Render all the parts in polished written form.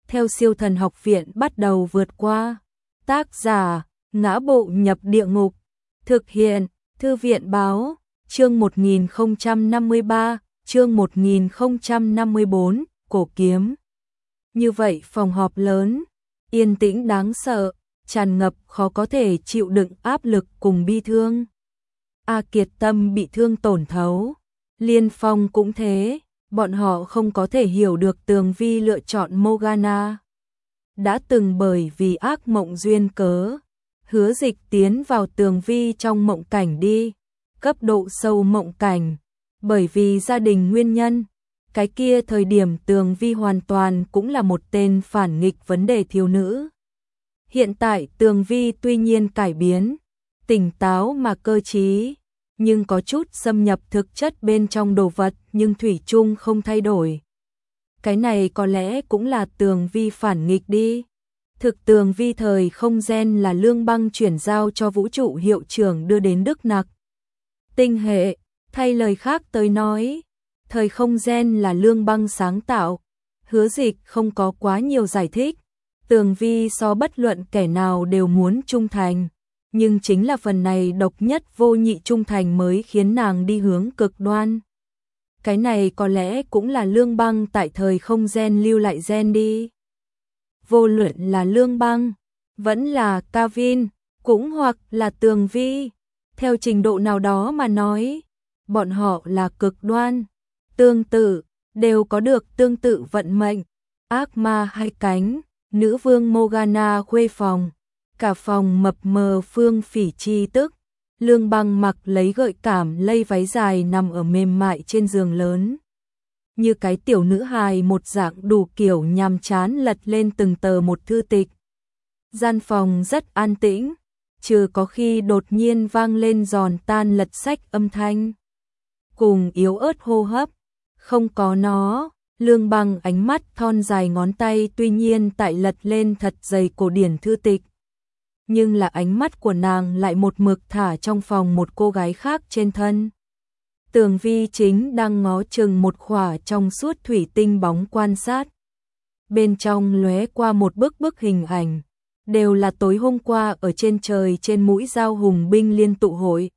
theo Siêu Thần Học Viện bắt đầu vượt qua. Tác giả: Ngã Bộ Nhập Địa Ngục. Thực hiện: Thư viện báo. Chương 1053, chương 1054, Cổ Kiếm. Như vậy phòng họp lớn, yên tĩnh đáng sợ, tràn ngập khó có thể chịu đựng áp lực cùng bi thương. A Kiệt tâm bị thương tổn thấu, Liên Phong cũng thế, bọn họ không có thể hiểu được Tường Vi lựa chọn Morgana. Đã từng bởi vì ác mộng duyên cớ, Hứa Dịch tiến vào Tường Vi trong mộng cảnh đi, cấp độ sâu mộng cảnh, bởi vì gia đình nguyên nhân. Cái kia thời điểm Tường Vi hoàn toàn cũng là một tên phản nghịch vấn đề thiếu nữ. Hiện tại Tường Vi tuy nhiên cải biến, tỉnh táo mà cơ trí, nhưng có chút xâm nhập thực chất bên trong đồ vật nhưng thủy chung không thay đổi. Cái này có lẽ cũng là Tường Vi phản nghịch đi. Thực Tường Vi thời không gen là Lương Băng chuyển giao cho vũ trụ hiệu trưởng đưa đến Đức Nặc tinh hệ, thay lời khác tới nói, thời không gen là Lương Băng sáng tạo. Hứa Dịch không có quá nhiều giải thích, Tường Vi so bất luận kẻ nào đều muốn trung thành, nhưng chính là phần này độc nhất vô nhị trung thành mới khiến nàng đi hướng cực đoan. Cái này có lẽ cũng là Lương Băng tại thời không gen lưu lại gen đi. Vô luận là Lương Băng, vẫn là Kavin, cũng hoặc là Tường Vi, theo trình độ nào đó mà nói, bọn họ là cực đoan, tương tự, đều có được tương tự vận mệnh. Ác ma hai cánh, nữ vương Morgana khuê phòng, cả phòng mập mờ Phương Phỉ chi tức. Lương Băng mặc lấy gợi cảm lây váy dài nằm ở mềm mại trên giường lớn, như cái tiểu nữ hài một dạng đủ kiểu nhàm chán lật lên từng tờ một thư tịch. Gian phòng rất an tĩnh, trừ có khi đột nhiên vang lên giòn tan lật sách âm thanh, cùng yếu ớt hô hấp. Không có nó, Lương Băng ánh mắt thon dài ngón tay tuy nhiên tại lật lên thật dày cổ điển thư tịch, nhưng là ánh mắt của nàng lại một mực thả trong phòng một cô gái khác trên thân. Tường Vi chính đang ngó chừng một khỏa trong suốt thủy tinh bóng quan sát. Bên trong lóe qua một bức hình ảnh, đều là tối hôm qua ở trên trời trên mũi Giao Hùng binh liên tụ hội.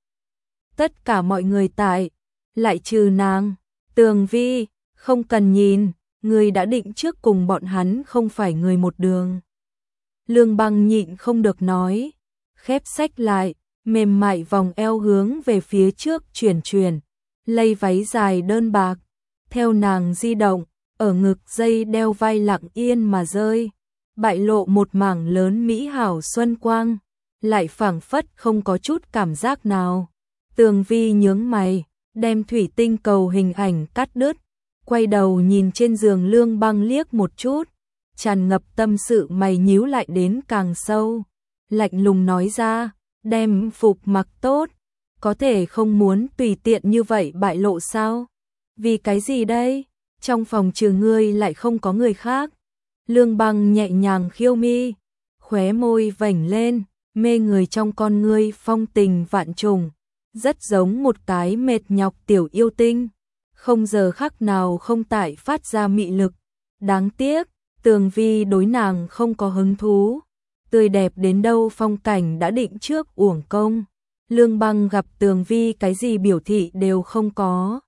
Tất cả mọi người tại, lại trừ nàng. Tường Vi, không cần nhìn, người đã định trước cùng bọn hắn không phải người một đường. Lương Băng nhịn không được nói, khép sách lại, mềm mại vòng eo hướng về phía trước chuyển, lây váy dài đơn bạc, theo nàng di động, ở ngực dây đeo vai lặng yên mà rơi, bại lộ một mảng lớn mỹ hảo xuân quang, lại phảng phất không có chút cảm giác nào. Tường Vi nhướng mày, đem thủy tinh cầu hình ảnh cắt đứt, quay đầu nhìn trên giường Lương Băng liếc một chút, tràn ngập tâm sự mày nhíu lại đến càng sâu, lạnh lùng nói ra, đem phục mặc tốt, có thể không muốn tùy tiện như vậy bại lộ sao? Vì cái gì đây? Trong phòng trừ ngươi lại không có người khác. Lương Băng nhẹ nhàng khiêu mi, khóe môi vểnh lên, mê người trong con ngươi phong tình vạn trùng, rất giống một cái mệt nhọc tiểu yêu tinh, không giờ khắc nào không tại phát ra mị lực. Đáng tiếc, Tường Vi đối nàng không có hứng thú, tươi đẹp đến đâu phong cảnh đã định trước uổng công. Lương Băng gặp Tường Vi cái gì biểu thị đều không có.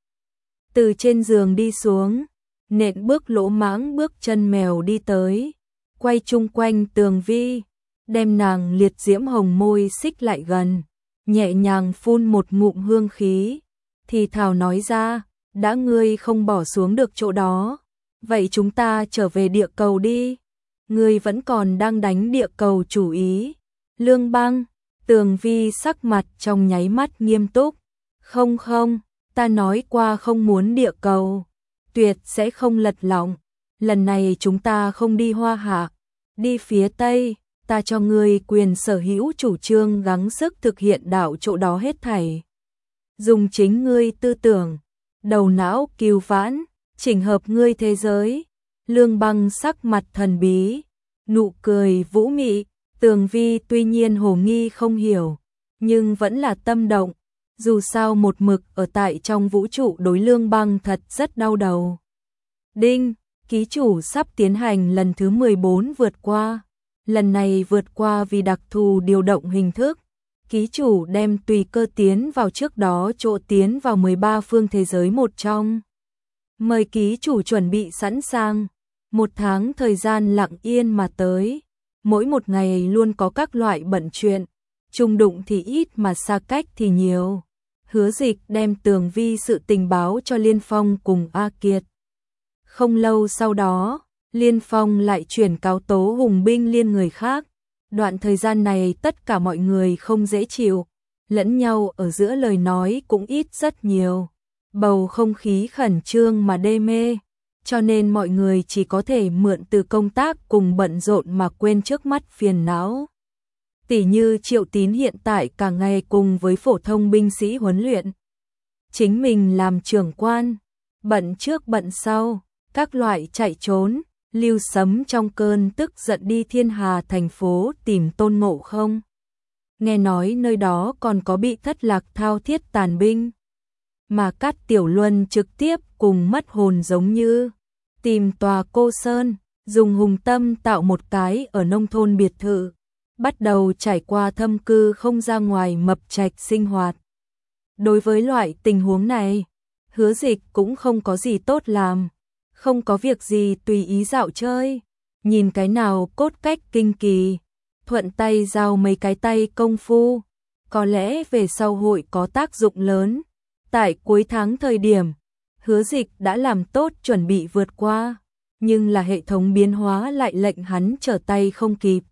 Từ trên giường đi xuống, nện bước lỗ mãng bước chân mèo đi tới, quay chung quanh Tường Vi, đem nàng liệt diễm hồng môi xích lại gần, nhẹ nhàng phun một ngụm hương khí, thì thào nói ra, đã ngươi không bỏ xuống được chỗ đó, vậy chúng ta trở về địa cầu đi, ngươi vẫn còn đang đánh địa cầu chủ ý. Lương Băng, Tường Vi sắc mặt trong nháy mắt nghiêm túc, không, ta nói qua không muốn địa cầu, tuyệt sẽ không lật lọng, lần này chúng ta không đi Hoa Hạ, đi phía Tây, ta cho ngươi quyền sở hữu chủ trương gắng sức thực hiện đạo chỗ đó hết thảy. Dùng chính ngươi tư tưởng, đầu não cứu vãn, chỉnh hợp ngươi thế giới. Lương Băng sắc mặt thần bí, nụ cười vũ mị. Tường Vi tuy nhiên hồ nghi không hiểu, nhưng vẫn là tâm động, dù sao một mực ở tại trong vũ trụ đối Lương Băng thật rất đau đầu. Đinh, Ký chủ sắp tiến hành lần thứ 14 vượt qua. Lần này vượt qua vì đặc thù điều động hình thức. Ký chủ đem tùy cơ tiến vào trước đó chỗ tiến vào 13 phương thế giới một trong. Mời ký chủ chuẩn bị sẵn sàng. 1 tháng thời gian lặng yên mà tới. Mỗi một ngày luôn có các loại bận chuyện. Chung đụng thì ít mà xa cách thì nhiều. Hứa Dịch đem tường vi sự tình báo cho Liên Phong cùng A Kiệt. Không lâu sau đó, Liên Phong lại chuyển cáo tố hùng binh liên người khác. Đoạn thời gian này tất cả mọi người không dễ chịu, lẫn nhau ở giữa lời nói cũng ít rất nhiều. Bầu không khí khẩn trương mà đê mê, cho nên mọi người chỉ có thể mượn từ công tác cùng bận rộn mà quên trước mắt phiền não. Tỉ như Triệu Tín hiện tại cả ngày cùng với phổ thông binh sĩ huấn luyện. Chính mình làm trưởng quan, bận trước bận sau, các loại chạy trốn. Lưu Sấm trong cơn tức giận đi Thiên Hà thành phố tìm Tôn Ngộ Không. Nghe nói nơi đó còn có bị thất lạc thao thiết tàn binh. Mà Cát Tiểu Luân trực tiếp cùng mất hồn giống như tìm tòa cô sơn, dùng hùng tâm tạo một cái ở nông thôn biệt thự. Bắt đầu trải qua thâm cư không ra ngoài mập trạch sinh hoạt. Đối với loại tình huống này, Hứa Dịch cũng không có gì tốt làm. Không có việc gì tùy ý dạo chơi, nhìn cái nào cốt cách kinh kỳ, thuận tay giao mấy cái tay công phu, có lẽ về sau hội có tác dụng lớn. Tại cuối tháng thời điểm, Hứa Dịch đã làm tốt chuẩn bị vượt qua, nhưng là hệ thống biến hóa lại lệnh hắn trở tay không kịp.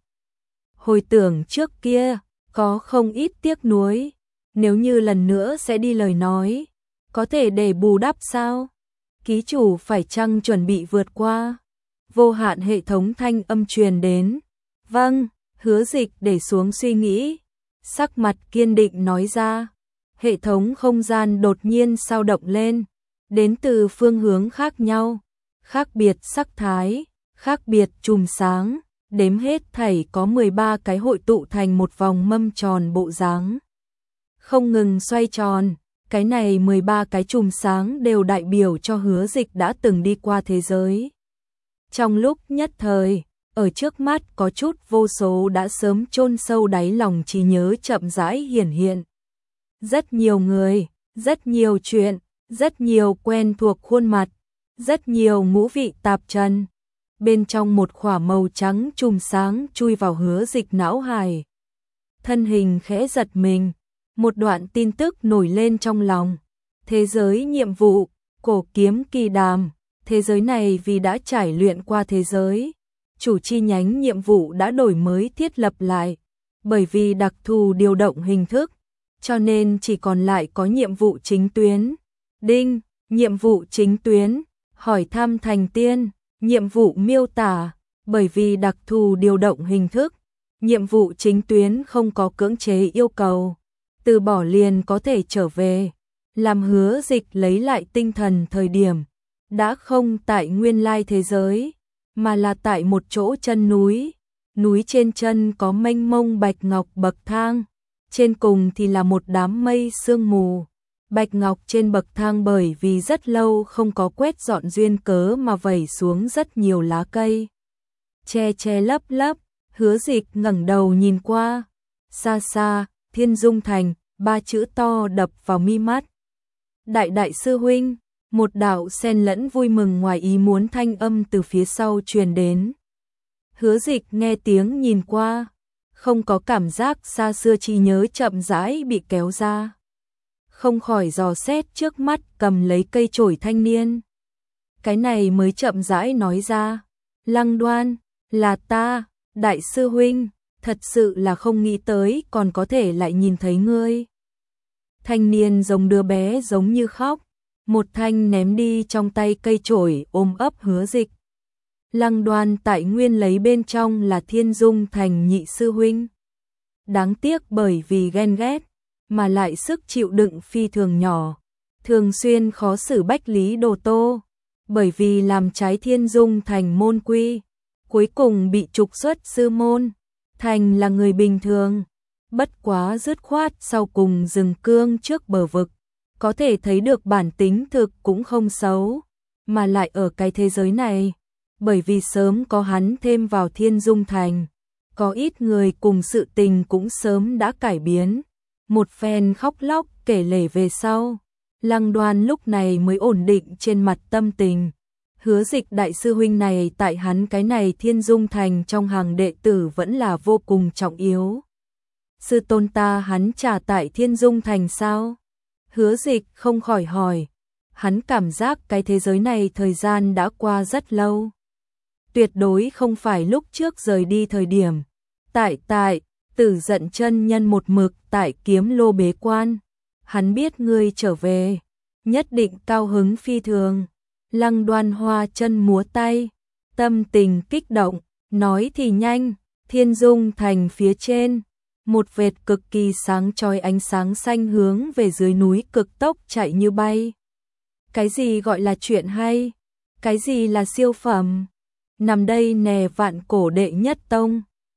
Hồi tưởng trước kia, có không ít tiếc nuối, nếu như lần nữa sẽ đi lời nói, có thể để bù đắp sao? Ký chủ phải chăng chuẩn bị vượt qua? Vô hạn hệ thống thanh âm truyền đến. Vâng, Hứa Dịch để xuống suy nghĩ. Sắc mặt kiên định nói ra. Hệ thống không gian đột nhiên sao động lên. Đến từ phương hướng khác nhau. Khác biệt sắc thái, khác biệt chùm sáng. Đếm hết thảy có 13 cái hội tụ thành một vòng mâm tròn bộ dáng. Không ngừng xoay tròn. Cái này 13 cái chùm sáng đều đại biểu cho Hứa Dịch đã từng đi qua thế giới. Trong lúc nhất thời, ở trước mắt có chút vô số đã sớm chôn sâu đáy lòng trí nhớ chậm rãi hiển hiện. Rất nhiều người, rất nhiều chuyện, rất nhiều quen thuộc khuôn mặt, rất nhiều ngũ vị tạp trần. Bên trong một khỏa màu trắng chùm sáng chui vào Hứa Dịch não hài. Thân hình khẽ giật mình. Một đoạn tin tức nổi lên trong lòng. Thế giới nhiệm vụ, cổ kiếm kỳ đàm. Thế giới này vì đã trải luyện qua thế giới, chủ chi nhánh nhiệm vụ đã đổi mới thiết lập lại. Bởi vì đặc thù điều động hình thức, cho nên chỉ còn lại có nhiệm vụ chính tuyến. Đinh, nhiệm vụ chính tuyến, hỏi thăm thành tiên, nhiệm vụ miêu tả. Bởi vì đặc thù điều động hình thức, nhiệm vụ chính tuyến không có cưỡng chế yêu cầu. Từ bỏ liền có thể trở về. Làm Hứa Dịch lấy lại tinh thần thời điểm, đã không tại nguyên lai thế giới, mà là tại một chỗ chân núi. Núi trên chân có mênh mông bạch ngọc bậc thang, trên cùng thì là một đám mây sương mù. Bạch ngọc trên bậc thang bởi vì rất lâu không có quét dọn duyên cớ mà vẩy xuống rất nhiều lá cây. Che che lấp lấp, Hứa Dịch ngẩng đầu nhìn qua, xa xa, Thiên Dung Thành, 3 chữ to đập vào mi mắt. Đại sư huynh, một đạo xen lẫn vui mừng ngoài ý muốn thanh âm từ phía sau truyền đến. Hứa Dịch nghe tiếng nhìn qua, không có cảm giác xa xưa trí nhớ chậm rãi bị kéo ra. Không khỏi dò xét trước mắt cầm lấy cây chổi thanh niên. Cái này mới chậm rãi nói ra, Lăng Đoan, là ta, đại sư huynh. Thật sự là không nghĩ tới còn có thể lại nhìn thấy ngươi. Thanh niên giống đứa bé giống như khóc, một thanh ném đi trong tay cây chổi ôm ấp Hứa Dịch. Lăng Đoan tại nguyên lấy bên trong là Thiên Dung Thành nhị sư huynh. Đáng tiếc bởi vì ghen ghét, mà lại sức chịu đựng phi thường nhỏ, thường xuyên khó xử Bách Lý Đồ Tô. Bởi vì làm trái Thiên Dung Thành môn quy, cuối cùng bị trục xuất sư môn. Thành là người bình thường, bất quá dứt khoát sau cùng dừng cương trước bờ vực, có thể thấy được bản tính thực cũng không xấu, mà lại ở cái thế giới này, bởi vì sớm có hắn thêm vào Thiên Dung Thành, có ít người cùng sự tình cũng sớm đã cải biến. Một phen khóc lóc kể lể về sau, Lăng Đoan lúc này mới ổn định trên mặt tâm tình. Hứa Dịch đại sư huynh này tại hắn cái này Thiên Dung Thành trong hàng đệ tử vẫn là vô cùng trọng yếu. Sư tôn ta hắn trả tại Thiên Dung Thành sao? Hứa Dịch không khỏi hỏi. Hắn cảm giác cái thế giới này thời gian đã qua rất lâu. Tuyệt đối không phải lúc trước rời đi thời điểm. Tại, Tử Giận chân nhân một mực tại Kiếm Lô bế quan. Hắn biết ngươi trở về, nhất định cao hứng phi thường. Lăng Đoan hoa chân múa tay, tâm tình kích động, nói thì nhanh, Thiên Dung Thành phía trên, một vệt cực kỳ sáng chói ánh sáng xanh hướng về dưới núi cực tốc chạy như bay. Cái gì gọi là chuyện hay? Cái gì là siêu phẩm? Nằm đây nè Vạn Cổ đệ nhất tông.